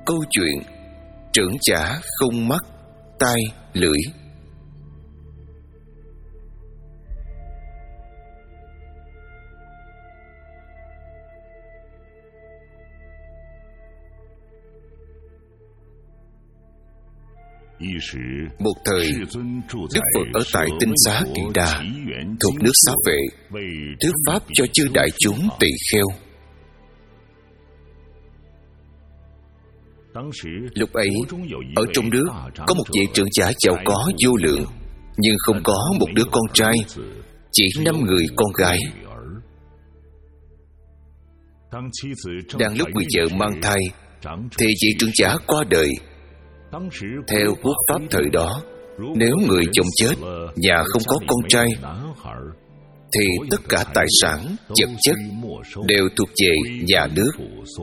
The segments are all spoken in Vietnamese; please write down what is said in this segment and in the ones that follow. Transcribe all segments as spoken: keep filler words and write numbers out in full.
câu chuyện trưởng giả không mắt, tai, lưỡi. Một thời, Đức Phật ở tại Tinh Xá Kỳ Đà, thuộc nước Xá Vệ, thuyết pháp cho chư đại chúng tỳ kheo. Lúc ấy, ở trong nước có một vị trưởng giả giàu có vô lượng, nhưng không có một đứa con trai, chỉ năm người con gái. Đang lúc người vợ mang thai, thì vị trưởng giả qua đời. Theo quốc pháp thời đó, nếu người chồng chết, nhà không có con trai, thì tất cả tài sản, vật chất đều thuộc về nhà nước.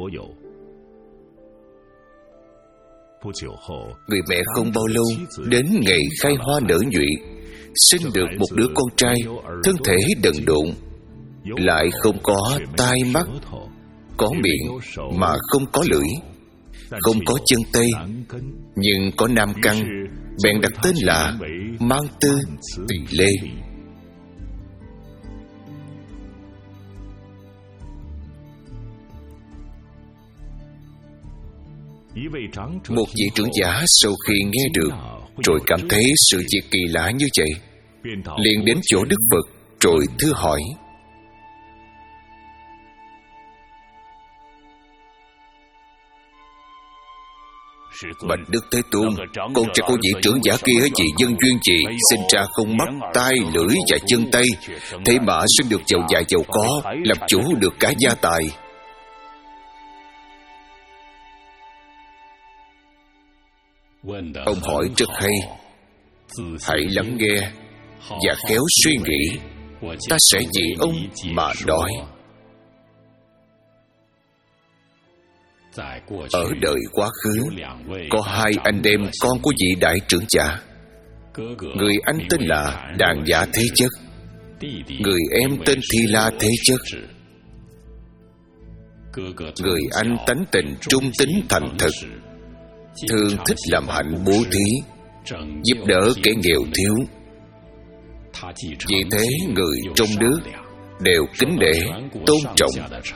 Người mẹ không bao lâu, đến ngày khai hoa nở nhụy, sinh được một đứa con trai, thân thể đần độn, lại không có tai mắt, có miệng mà không có lưỡi, không có chân tay, nhưng có nam căn, bèn đặt tên là Mang Tư Tỳ Lê. Một vị trưởng giả sau khi nghe được, rồi cảm thấy sự việc kỳ lạ như vậy, liền đến chỗ Đức Phật, rồi thưa hỏi: Bạch Đức Thế Tôn, con trai của vị trưởng giả kia vì nhân duyên gì sinh ra không mắt, tai, lưỡi và chân tay, thế mà sinh được giàu già giàu có, làm chủ được cả gia tài. Ông hỏi rất hay, hãy lắng nghe và khéo suy nghĩ, ta sẽ vì ông mà nói. Ở đời quá khứ, có hai anh em con của vị đại trưởng giả. Người anh tên là Đàn Giả Thế Chất, người em tên Thi La Thế Chất. Người anh tánh tình trung tín thành thực, thường thích làm hạnh bố thí, giúp đỡ kẻ nghèo thiếu. Vì thế người trong nước đều kính nể, tôn trọng.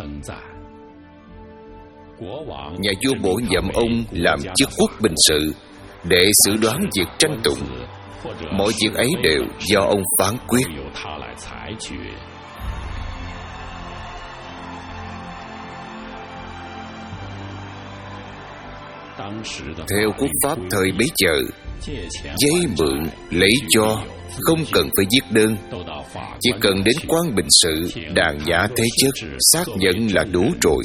Nhà vua bổ nhiệm ông làm chức quốc bình sự, để xử đoán việc tranh tụng. Mọi việc ấy đều do ông phán quyết. Theo quốc pháp thời bấy giờ, vay mượn, lấy cho không cần phải viết đơn, chỉ cần đến quan bình sự Đàn Giả Thế Chất xác nhận là đủ rồi.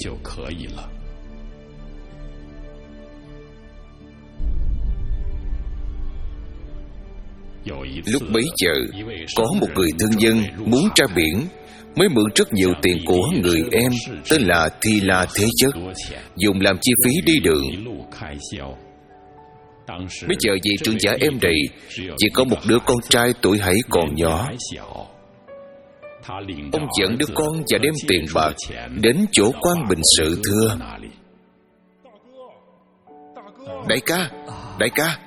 Lúc bấy giờ, có một người thương nhân muốn ra biển, mới mượn rất nhiều tiền của người em tên là Thi La Thế Chất, dùng làm chi phí đi đường. Bây giờ vị trưởng giả em này chỉ có một đứa con trai tuổi hãy còn nhỏ. Ông dẫn đứa con và đem tiền bạc đến chỗ quan bình sự thưa: Đại ca, đại ca,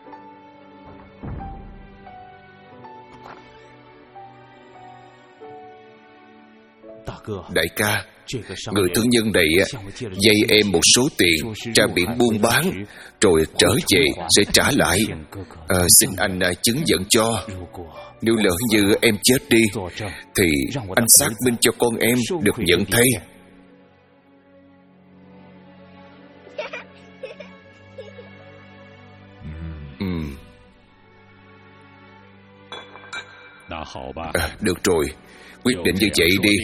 đại ca, người thương nhân này vay em một số tiền ra biển buôn bán, rồi trở về sẽ trả lại. À, xin anh chứng nhận cho. Nếu lỡ như em chết đi, thì anh xác minh cho con em được nhận thay. Ừ. À, được rồi, quyết định như vậy đi.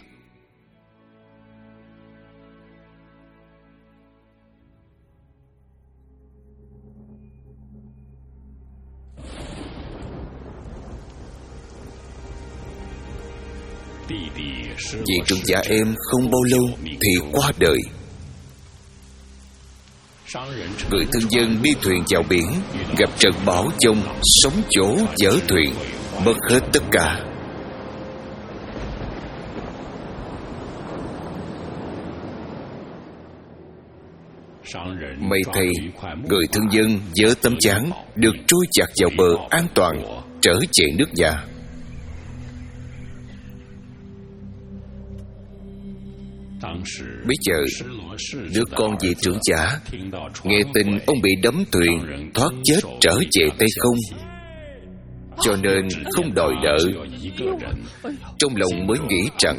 Vị trưởng giả em không bao lâu thì qua đời. Người thương dân đi thuyền vào biển, gặp trận bão giông, sóng vỗ vỡ thuyền, mất hết tất cả. May thay, người thương nhân vớ tấm chắn được trôi chặt vào bờ an toàn, trở về nước nhà. Bây giờ, đứa con vị trưởng giả nghe tin ông bị đắm thuyền, thoát chết trở về Tây Không, cho nên không đòi nợ. Trong lòng mới nghĩ rằng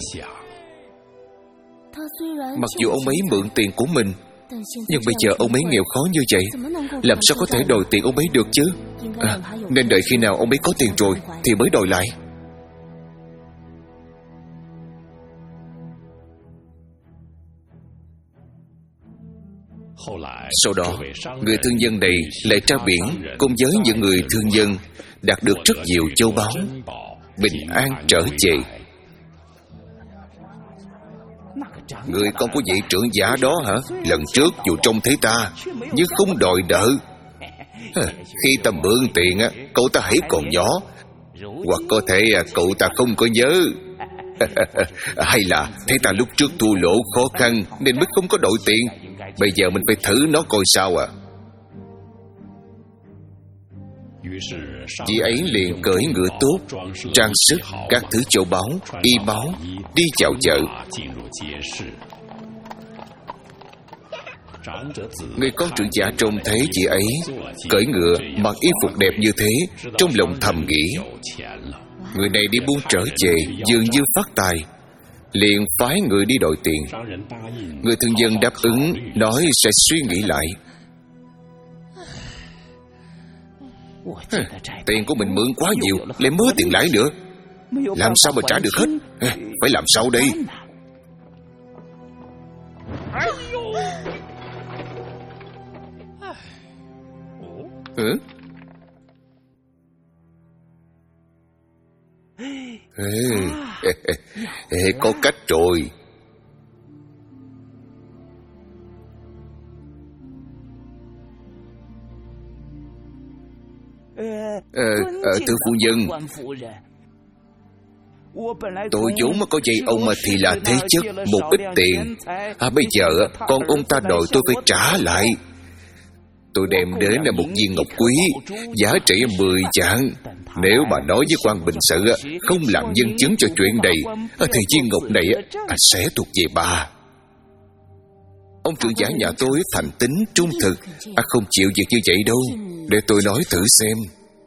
mặc dù ông ấy mượn tiền của mình, nhưng bây giờ ông ấy nghèo khó như vậy, làm sao có thể đòi tiền ông ấy được chứ? À, nên đợi khi nào ông ấy có tiền rồi thì mới đòi lại. Sau đó, người thương nhân này lại ra biển cùng với những người thương nhân đạt được rất nhiều châu báu, bình an trở về. Người con của vị trưởng giả đó hả? Lần trước dù trông thấy ta nhưng không đòi nợ. Khi ta mượn tiền, cậu ta hãy còn nhỏ, hoặc có thể cậu ta không có nhớ. Hay là thấy ta lúc trước thua lỗ khó khăn nên mới không có đổi tiền. Bây giờ mình phải thử nó coi sao à. Chị ấy liền cưỡi ngựa tốt, trang sức, các thứ châu báu, y báu, đi vào chợ. Người con trưởng giả trông thấy chị ấy cưỡi ngựa, mặc y phục đẹp như thế, trong lòng thầm nghĩ, người này đi buôn trở về dường như phát tài, liền phái người đi đòi tiền. Người thương nhân đáp ứng, nói sẽ suy nghĩ lại. Tiền của mình mượn quá nhiều, lại mớ tiền lãi nữa, làm sao mà trả được hết? Phải làm sao đây? Ừ? Ê, ê, ê, ê, có cách rồi. Ờ, ờ, thưa phu nhân, tôi vốn có dây ông mà thì là thế chất một ít tiền. À, bây giờ con ông ta đòi tôi phải trả lại. Tôi đem đến là một viên ngọc quý, giá trị mười vạn. Nếu mà nói với quan bình sự không làm nhân chứng cho chuyện này, thì viên ngọc này sẽ thuộc về bà. Ông trưởng giả nhà tôi thành tín trung thực, à, không chịu việc như vậy đâu. Để tôi nói thử xem.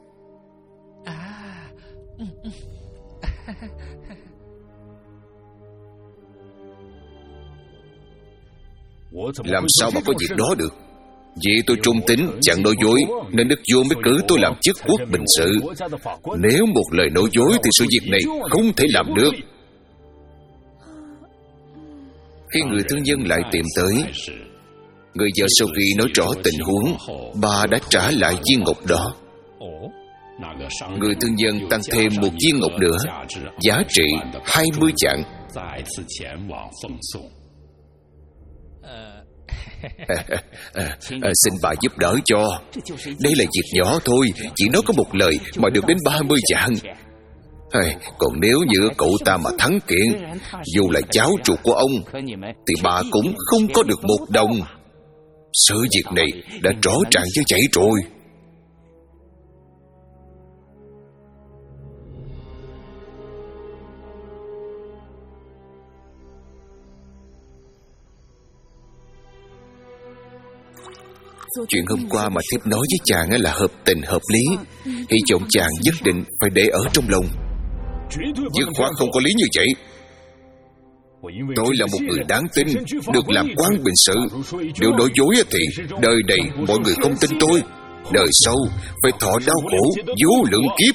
Làm sao mà có việc đó được? Vì tôi trung tín, chẳng nói dối, nên đức vua mới cử tôi làm chức quốc bình sự. Nếu một lời nói dối thì sự việc này không thể làm được. Khi người thương nhân lại tìm tới, người vợ sau khi nói rõ tình huống, bà đã trả lại viên ngọc đó. Người thương nhân tăng thêm một viên ngọc nữa, giá trị hai mươi vạn. À, à, à, xin bà giúp đỡ cho. Đây là việc nhỏ thôi, chỉ nói có một lời mà được đến ba mươi vạn. À, còn nếu như cậu ta mà thắng kiện, dù là cháu ruột của ông, thì bà cũng không có được một đồng. Sự việc này đã rõ ràng như vậy rồi. Chuyện hôm qua mà thiếp nói với chàng là hợp tình hợp lý, hy vọng chàng nhất định phải để ở trong lòng. Dứt khoát không có lý như vậy. Tôi là một người đáng tin, được làm quan bình sự. Nếu nói dối thì đời này mọi người không tin tôi, đời sau phải thọ đau khổ vô lượng kiếp.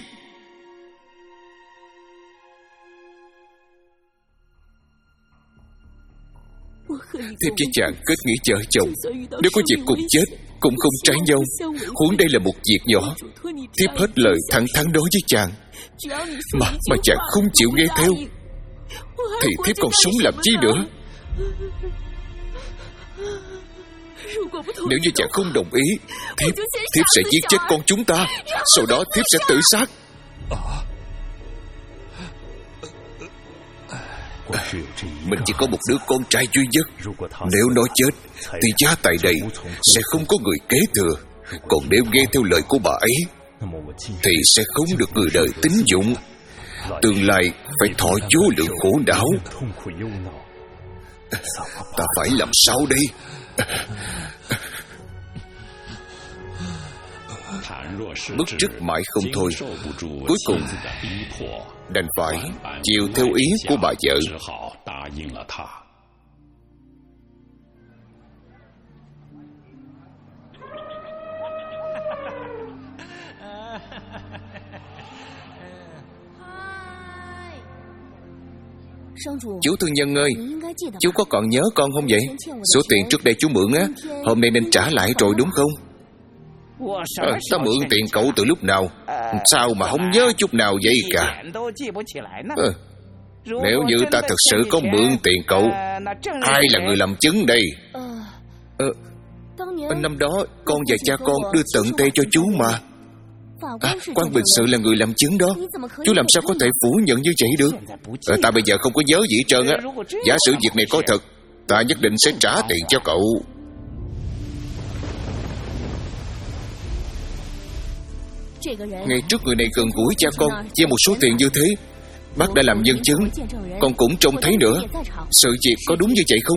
Thiếp với chàng kết nghĩa vợ chồng, nếu có việc cùng chết cũng không trái nhau. Huống đây là một việc nhỏ. Thiếp hết lời thẳng thắn nói với chàng, Mà mà chàng không chịu nghe theo, thì thiếp còn sống làm chi nữa. Nếu như chàng không đồng ý, Thiếp Thiếp sẽ giết chết con chúng ta. Sau đó thiếp sẽ tự sát. mình chỉ có một đứa con trai duy nhất. Nếu nó chết thì gia tài đây sẽ không có người kế thừa. Còn nếu nghe theo lời của bà ấy thì sẽ không được người đời tín dụng. Tương lai phải thọ vô lượng khổ não. Ta phải làm sao đây? Bức rứt mãi không thôi, cuối cùng đành phải chịu theo ý của bà vợ. Chú thương nhân ơi, chú có còn nhớ con không vậy? Số tiền trước đây chú mượn á, hôm nay nên trả lại rồi đúng không? À, ta mượn tiền cậu từ lúc nào? Sao mà không nhớ chút nào vậy cả? À, nếu như ta thật sự có mượn tiền cậu, ai là người làm chứng đây? À, năm đó con và cha con đưa tận tay cho chú mà. À, quan bình sự là người làm chứng đó. Chú làm sao có thể phủ nhận như vậy được? À, ta bây giờ không có nhớ gì hết trơn á. Giả sử việc này có thật, ta nhất định sẽ trả tiền cho cậu. Ngày trước người này gần gũi cha con với một số tiền như thế. Bác đã làm nhân chứng, con cũng trông thấy nữa. Sự việc có đúng như vậy không?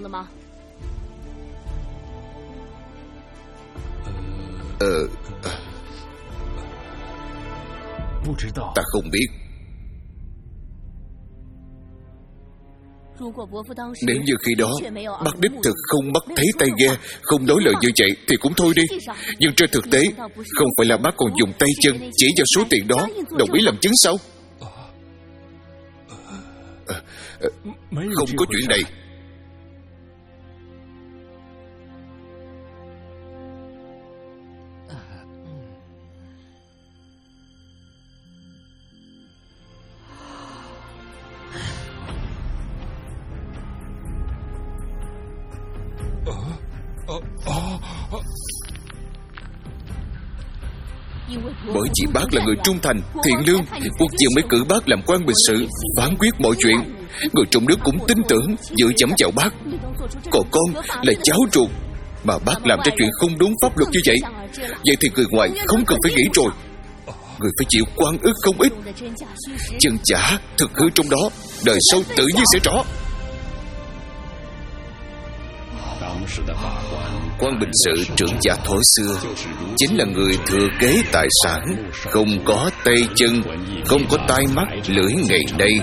Ờ... Ta không biết. Nếu như khi đó bác đích thực không bắt thấy tay ghe, không nói lời như vậy thì cũng thôi đi. Nhưng trên thực tế, không phải là bác còn dùng tay chân chỉ vào số tiền đó đồng ý làm chứng sao? À, à, không có chuyện này. Bởi vì bác là người trung thành, thiện lương, quốc dân mới cử bác làm quan bình sự, phán quyết mọi chuyện. Người trong nước cũng tin tưởng, dựa dẫm vào bác. Còn con là cháu ruột, mà bác làm ra chuyện không đúng pháp luật như vậy, vậy thì người ngoài không cần phải nghĩ rồi. Người phải chịu oan ức không ít. Chân giả, thực hư trong đó, đời sau tự nhiên sẽ rõ. Quan bình sự trưởng giả thổi xưa chính là người thừa kế tài sản, không có tay chân, không có tai mắt lưỡi ngày nay.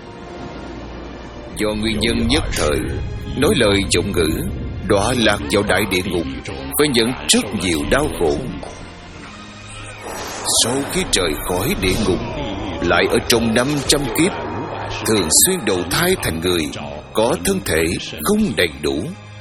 Do nguyên nhân nhất thời, nói lời vọng ngữ, đọa lạc vào đại địa ngục, phải nhận rất nhiều đau khổ. Sau khi trời khỏi địa ngục, lại ở trong năm trăm kiếp, thường xuyên đầu thai thành người, có thân thể không đầy đủ.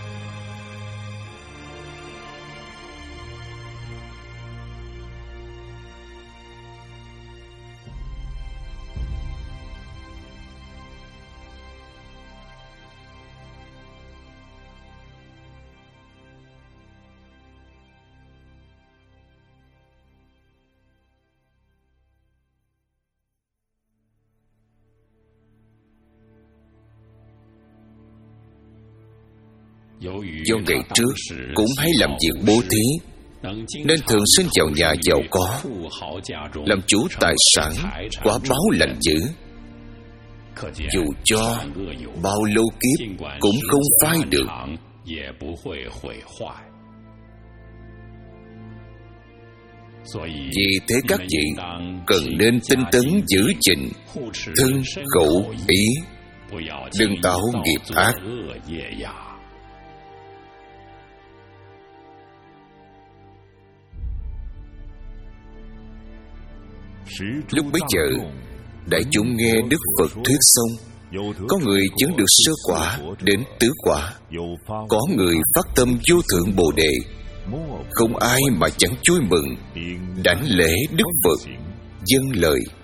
Do ngày trước cũng hay làm việc bố thí, nên thường sinh vào nhà giàu có, làm chủ tài sản, quả báo lành dữ. Dù cho bao lâu kiếp cũng không phai được. Vì thế các vị cần nên tinh tấn giữ gìn thân khẩu ý, đừng tạo nghiệp ác. Lúc bấy giờ, đại chúng nghe Đức Phật thuyết xong, có người chứng được sơ quả đến tứ quả, có người phát tâm vô thượng Bồ Đề. Không ai mà chẳng vui mừng, đảnh lễ Đức Phật, dâng lời.